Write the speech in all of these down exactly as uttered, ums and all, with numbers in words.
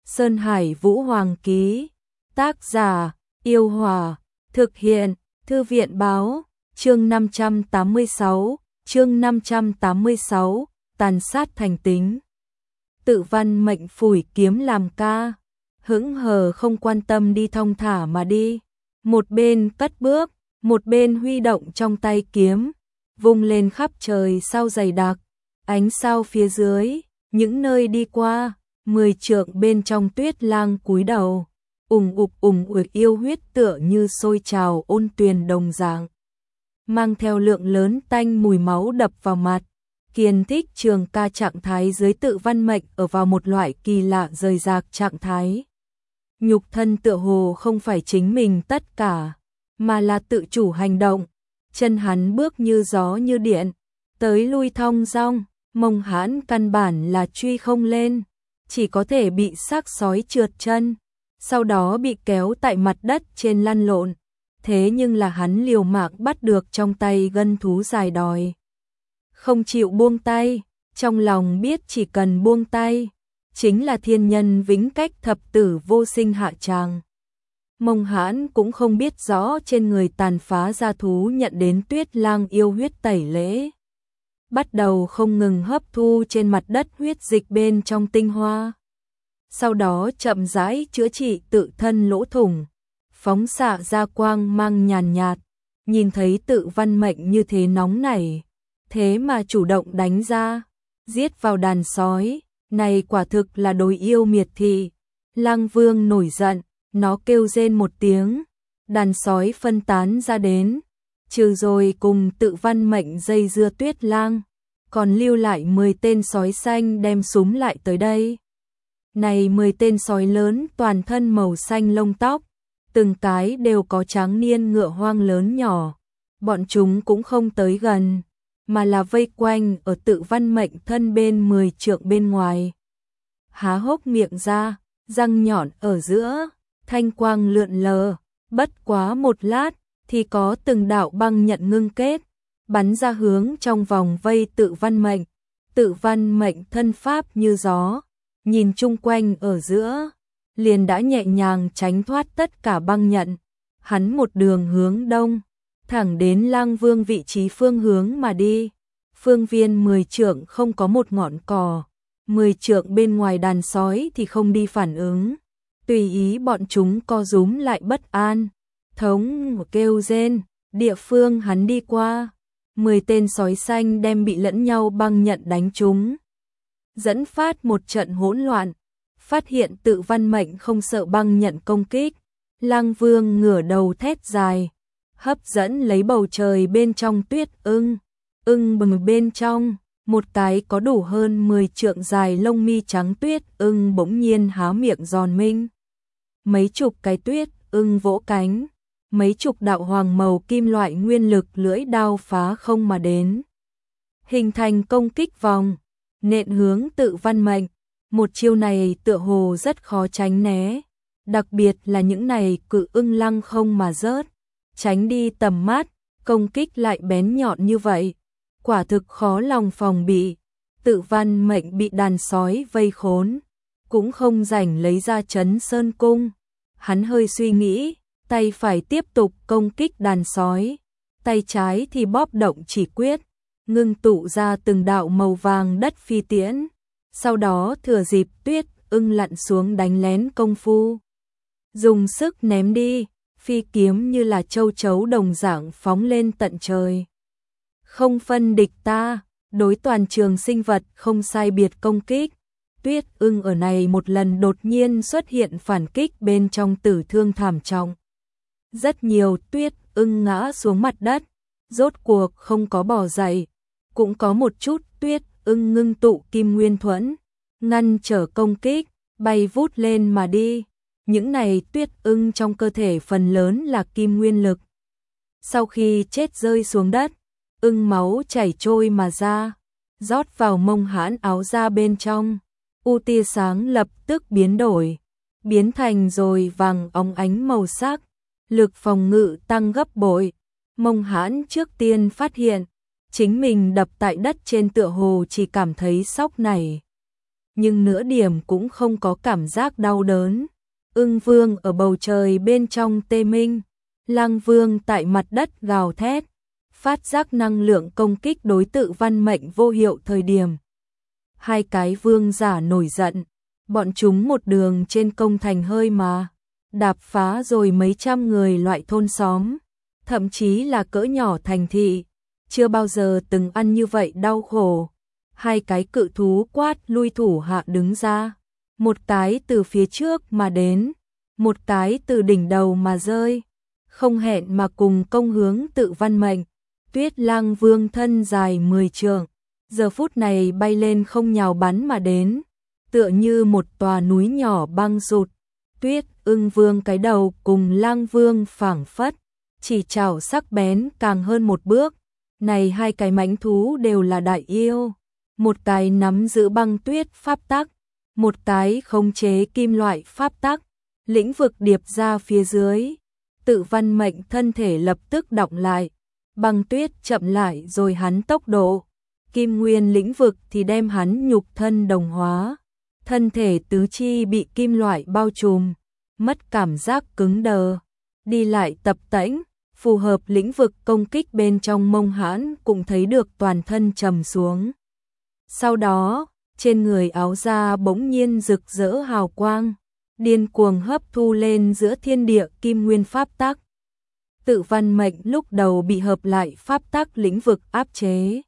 Sơn Hải Vũ Hoàng ký. Tác giả: Yêu Hòa. Thực hiện: Thư viện báo. Chương năm trăm tám mươi sáu. Chương năm trăm tám mươi sáu. Tàn sát thành tính. Tự văn mệnh phủi kiếm làm ca, hững hờ không quan tâm đi thong thả mà đi. Một bên cất bước, một bên huy động trong tay kiếm, vung lên khắp trời sao dày đặc. Ánh sao phía dưới, những nơi đi qua, mười trượng bên trong Tuyết Lang cúi đầu, ùng ục ùng ục yêu huyết tựa như sôi trào ôn tuyền đồng dạng, mang theo lượng lớn tanh mùi máu đập vào mặt. Kiên Thích Trường ca trạng thái dưới tự văn mệnh ở vào một loại kỳ lạ rời rạc trạng thái. Nhục thân tựa hồ không phải chính mình tất cả, mà là tự chủ hành động. Chân hắn bước như gió như điện, tới lui thong dong, mông hãn căn bản là truy không lên, chỉ có thể bị xác sói trượt chân, sau đó bị kéo tại mặt đất trên lăn lộn. Thế nhưng là hắn liều mạng bắt được trong tay gân thú dài đòi, không chịu buông tay, trong lòng biết chỉ cần buông tay, chính là thiên nhân vĩnh cách thập tử vô sinh hạ tràng. Mông hãn cũng không biết rõ trên người tàn phá gia thú nhận đến Tuyết Lang yêu huyết tẩy lễ, bắt đầu không ngừng hấp thu trên mặt đất huyết dịch bên trong tinh hoa, sau đó chậm rãi chữa trị tự thân lỗ thủng, phóng xạ ra quang mang nhàn nhạt. Nhìn thấy tự văn mệnh như thế nóng nảy, thế mà chủ động đánh ra, giết vào đàn sói, này quả thực là đối yêu miệt thị. Lang Vương nổi giận, nó kêu rên một tiếng, đàn sói phân tán ra đến, trừ rồi cùng tự văn mệnh dây dưa Tuyết Lang, còn lưu lại mười tên sói xanh đem súng lại tới đây. Này mười tên sói lớn toàn thân màu xanh lông tóc, từng cái đều có tráng niên ngựa hoang lớn nhỏ, bọn chúng cũng không tới gần, mà là vây quanh ở tự văn mệnh thân bên mười trượng bên ngoài. Há hốc miệng ra, răng nhọn ở giữa, thanh quang lượn lờ, bất quá một lát, thì có từng đạo băng nhận ngưng kết, bắn ra hướng trong vòng vây tự văn mệnh. Tự văn mệnh thân pháp như gió, nhìn chung quanh ở giữa, liền đã nhẹ nhàng tránh thoát tất cả băng nhận. Hắn một đường hướng đông, thẳng đến Lang Vương vị trí phương hướng mà đi. Phương viên mười trượng không có một ngọn cỏ, mười trượng bên ngoài đàn sói thì không đi phản ứng, tùy ý bọn chúng co rúm lại bất an, thống kêu rên. Địa phương hắn đi qua, mười tên sói xanh đem bị lẫn nhau băng nhận đánh trúng, dẫn phát một trận hỗn loạn. Phát hiện tự văn mệnh không sợ băng nhận công kích, Lang Vương ngửa đầu thét dài, hấp dẫn lấy bầu trời bên trong tuyết ưng. Ưng bừng bên trong, một cái có đủ hơn mười trượng dài lông mi trắng tuyết ưng bỗng nhiên há miệng giòn minh. Mấy chục cái tuyết ưng vỗ cánh, mấy chục đạo hoàng màu kim loại nguyên lực lưỡi đao phá không mà đến, hình thành công kích vòng, nện hướng tự văn mệnh. Một chiêu này tựa hồ rất khó tránh né, đặc biệt là những này cự ưng lăng không mà rớt, tránh đi tầm mắt, công kích lại bén nhọn như vậy, quả thực khó lòng phòng bị. Tự văn mệnh bị đàn sói vây khốn, cũng không rảnh lấy ra Trấn Sơn Cung. Hắn hơi suy nghĩ, tay phải tiếp tục công kích đàn sói, tay trái thì bóp động chỉ quyết, ngưng tụ ra từng đạo màu vàng đất phi tiễn. Sau đó thừa dịp tuyết ưng lặn xuống đánh lén công phu, dùng sức ném đi, phi kiếm như là châu chấu đồng dạng phóng lên tận trời. Không phân địch ta, đối toàn trường sinh vật không sai biệt công kích. Tuyết ưng ở này một lần đột nhiên xuất hiện phản kích bên trong tử thương thảm trọng. Rất nhiều tuyết ưng ngã xuống mặt đất, rốt cuộc không có bò dậy, cũng có một chút tuyết ưng ngưng tụ kim nguyên thuẫn, ngăn trở công kích, bay vút lên mà đi. Những này tuyết ưng trong cơ thể phần lớn là kim nguyên lực. Sau khi chết rơi xuống đất, ưng máu chảy trôi mà ra, rót vào mông hãn áo da bên trong. U tia sáng lập tức biến đổi, biến thành rồi vàng óng ánh màu sắc, lực phòng ngự tăng gấp bội. Mông hãn trước tiên phát hiện, chính mình đập tại đất trên tựa hồ chỉ cảm thấy sóc này. nhưng nửa điểm cũng không có cảm giác đau đớn. Ưng Vương ở bầu trời bên trong tê minh, Lăng Vương tại mặt đất gào thét, phát giác năng lượng công kích đối Tự Văn Mệnh vô hiệu thời điểm. Hai cái vương giả nổi giận, bọn chúng một đường trên công thành hơi mà, đạp phá rồi mấy trăm người loại thôn xóm, thậm chí là cỡ nhỏ thành thị, chưa bao giờ từng ăn như vậy đau khổ. Hai cái cự thú quát lui thủ hạ đứng ra, một cái từ phía trước mà đến, một cái từ đỉnh đầu mà rơi, không hẹn mà cùng công hướng Tự Văn Mệnh. Tuyết Lang Vương thân dài mười trượng, giờ phút này bay lên không nhào bắn mà đến, tựa như một tòa núi nhỏ băng rụt. Tuyết Ưng Vương cái đầu cùng Lang Vương phảng phất, chỉ chảo sắc bén càng hơn một bước. Này hai cái mãnh thú đều là đại yêu, một cái nắm giữ băng tuyết pháp tắc, một cái khống chế kim loại pháp tắc, lĩnh vực điệp ra phía dưới. Tự Văn Mệnh thân thể lập tức đọng lại, băng tuyết chậm lại rồi hắn tốc độ, kim nguyên lĩnh vực thì đem hắn nhục thân đồng hóa, thân thể tứ chi bị kim loại bao trùm, mất cảm giác cứng đờ, đi lại tập tễnh, phù hợp lĩnh vực công kích bên trong mông hãn cũng thấy được toàn thân trầm xuống. Sau đó, trên người áo da bỗng nhiên rực rỡ hào quang, điên cuồng hấp thu lên giữa thiên địa kim nguyên pháp tắc. Tự Văn Mệnh lúc đầu bị hợp lại pháp tắc lĩnh vực áp chế,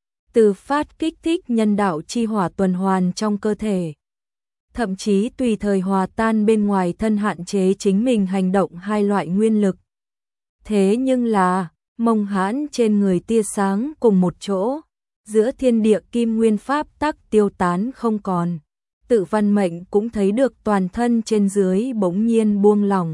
từ phát kích thích nhân đạo chi hỏa tuần hoàn trong cơ thể, thậm chí tùy thời hòa tan bên ngoài thân hạn chế chính mình hành động hai loại nguyên lực. Thế nhưng là, mông hãn trên người tia sáng cùng một chỗ, giữa thiên địa kim nguyên pháp tắc tiêu tán không còn. Tự Văn Mệnh cũng thấy được toàn thân trên dưới bỗng nhiên buông lỏng.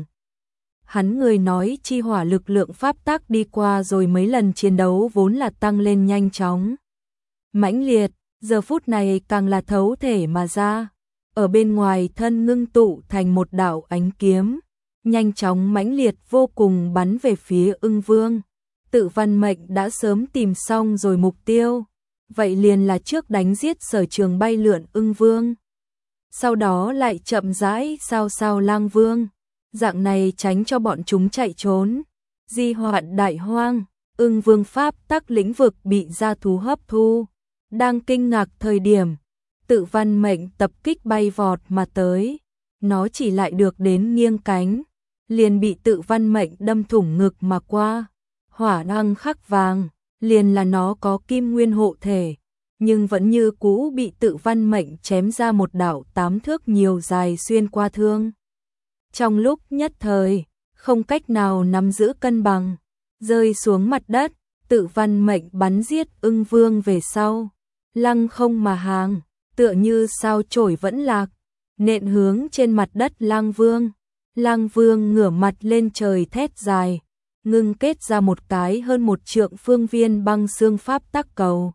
Hắn người nói chi hỏa lực lượng pháp tắc đi qua rồi mấy lần chiến đấu vốn là tăng lên nhanh chóng, mãnh liệt, giờ phút này càng là thấu thể mà ra, ở bên ngoài thân ngưng tụ thành một đạo ánh kiếm, nhanh chóng mãnh liệt vô cùng bắn về phía Ưng Vương. Tự Văn Mệnh đã sớm tìm xong rồi mục tiêu, vậy liền là trước đánh giết sở trường bay lượn Ưng Vương, sau đó lại chậm rãi sao sao Lang Vương, dạng này tránh cho bọn chúng chạy trốn. Di hoạn đại hoang, Ưng Vương pháp tắc lĩnh vực bị gia thú hấp thu, đang kinh ngạc thời điểm, Tự Văn Mệnh tập kích bay vọt mà tới, nó chỉ lại được đến nghiêng cánh, liền bị Tự Văn Mệnh đâm thủng ngực mà qua. Hỏa đăng khắc vàng, liền là nó có kim nguyên hộ thể, nhưng vẫn như cũ bị Tự Văn Mệnh chém ra một đạo tám thước nhiều dài xuyên qua thương. Trong lúc nhất thời, không cách nào nắm giữ cân bằng, rơi xuống mặt đất, Tự Văn Mệnh bắn giết Ưng Vương về sau, lăng không mà hàng, tựa như sao chổi vẫn lạc, nện hướng trên mặt đất Lang Vương. Lang Vương ngửa mặt lên trời thét dài, ngưng kết ra một cái hơn một trượng phương viên băng xương pháp tắc cầu,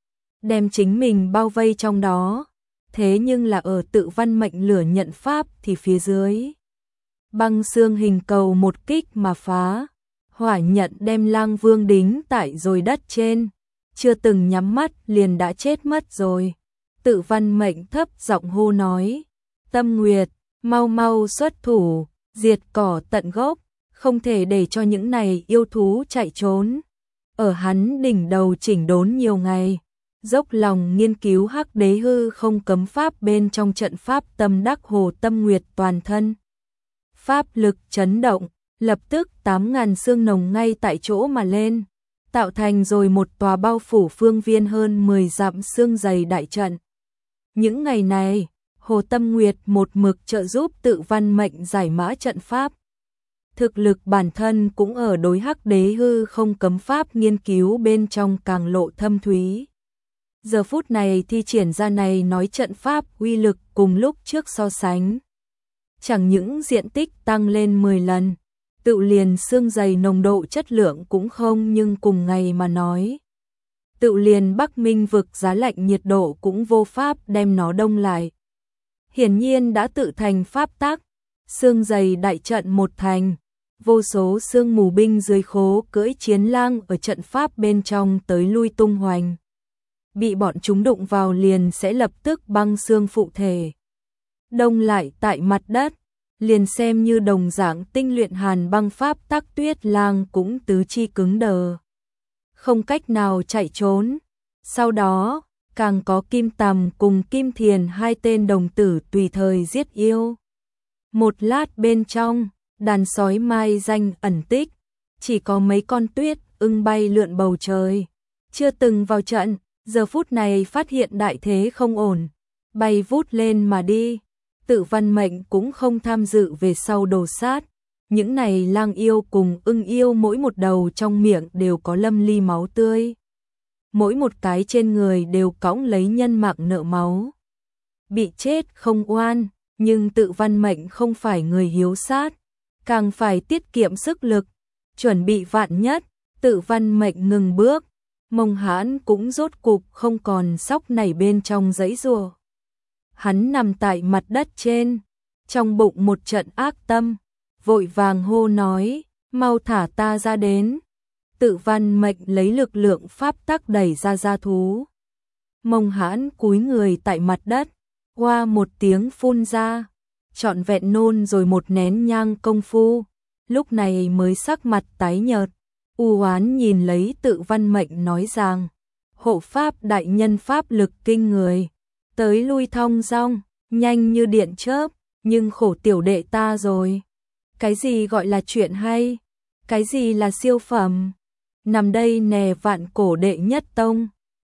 đem chính mình bao vây trong đó. Thế nhưng là ở Tự Văn Mệnh lửa nhận pháp thì phía dưới, băng xương hình cầu một kích mà phá, hỏa nhận đem Lang Vương đính tại rồi đất trên, chưa từng nhắm mắt liền đã chết mất rồi. Tự Văn Mệnh thấp giọng hô nói, Tâm Nguyệt, mau mau xuất thủ, diệt cỏ tận gốc, không thể để cho những này yêu thú chạy trốn. Ở hắn đỉnh đầu chỉnh đốn nhiều ngày, dốc lòng nghiên cứu Hắc Đế hư không cấm pháp bên trong trận pháp tâm đắc Hồ Tâm Nguyệt toàn thân. Pháp lực chấn động, lập tức tám ngàn xương nồng ngay tại chỗ mà lên, tạo thành rồi một tòa bao phủ phương viên hơn mười dặm xương dày đại trận. Những ngày này, Hồ Tâm Nguyệt một mực trợ giúp Tự Văn Mệnh giải mã trận pháp. Thực lực bản thân cũng ở đối Hắc Đế hư không cấm pháp nghiên cứu bên trong càng lộ thâm thúy. Giờ phút này thi triển ra này nói trận pháp uy lực cùng lúc trước so sánh, chẳng những diện tích tăng lên mười lần, tự liền xương dày nồng độ chất lượng cũng không, nhưng cùng ngày mà nói, tự liền Bắc Minh vực giá lạnh nhiệt độ cũng vô pháp đem nó đông lại. Hiển nhiên đã tự thành pháp tắc, xương dày đại trận một thành, vô số xương mù binh dưới khố cưỡi chiến lang ở trận pháp bên trong tới lui tung hoành. bị bọn chúng đụng vào liền sẽ lập tức băng xương phụ thể. Đông lại tại mặt đất, liền xem như đồng dạng tinh luyện hàn băng pháp tắc Tuyết Lang cũng tứ chi cứng đờ. Không cách nào chạy trốn. Sau đó, càng có Kim Tầm cùng Kim Thiền hai tên đồng tử tùy thời giết yêu. Một lát bên trong, đàn sói mai danh ẩn tích, chỉ có mấy con tuyết ưng bay lượn bầu trời. Chưa từng vào trận, giờ phút này phát hiện đại thế không ổn, bay vút lên mà đi. Tự Văn Mệnh cũng không tham dự về sau đồ sát. Những này lang yêu cùng ưng yêu mỗi một đầu trong miệng đều có lâm ly máu tươi. Mỗi một cái trên người đều cõng lấy nhân mạng nợ máu. Bị chết không oan, nhưng Tự Văn Mệnh không phải người hiếu sát, càng phải tiết kiệm sức lực, chuẩn bị vạn nhất. Tự Văn Mệnh ngừng bước, Mông Hãn cũng rốt cục không còn sóc nảy bên trong giãy giụa. Hắn nằm tại mặt đất trên, trong bụng một trận ác tâm, vội vàng hô nói, mau thả ta ra đến. Tự Văn Mệnh lấy lực lượng pháp tắc đẩy ra gia thú. Mông Hãn cúi người tại mặt đất, qua một tiếng phun ra, trọn vẹn nôn rồi một nén nhang công phu, lúc này mới sắc mặt tái nhợt, u oán nhìn lấy Tự Văn Mệnh nói rằng, hộ pháp đại nhân pháp lực kinh người, tới lui thong dong, nhanh như điện chớp, nhưng khổ tiểu đệ ta rồi. Cái gì gọi là chuyện hay? Cái gì là siêu phẩm? Nằm đây nè vạn cổ đệ nhất tông,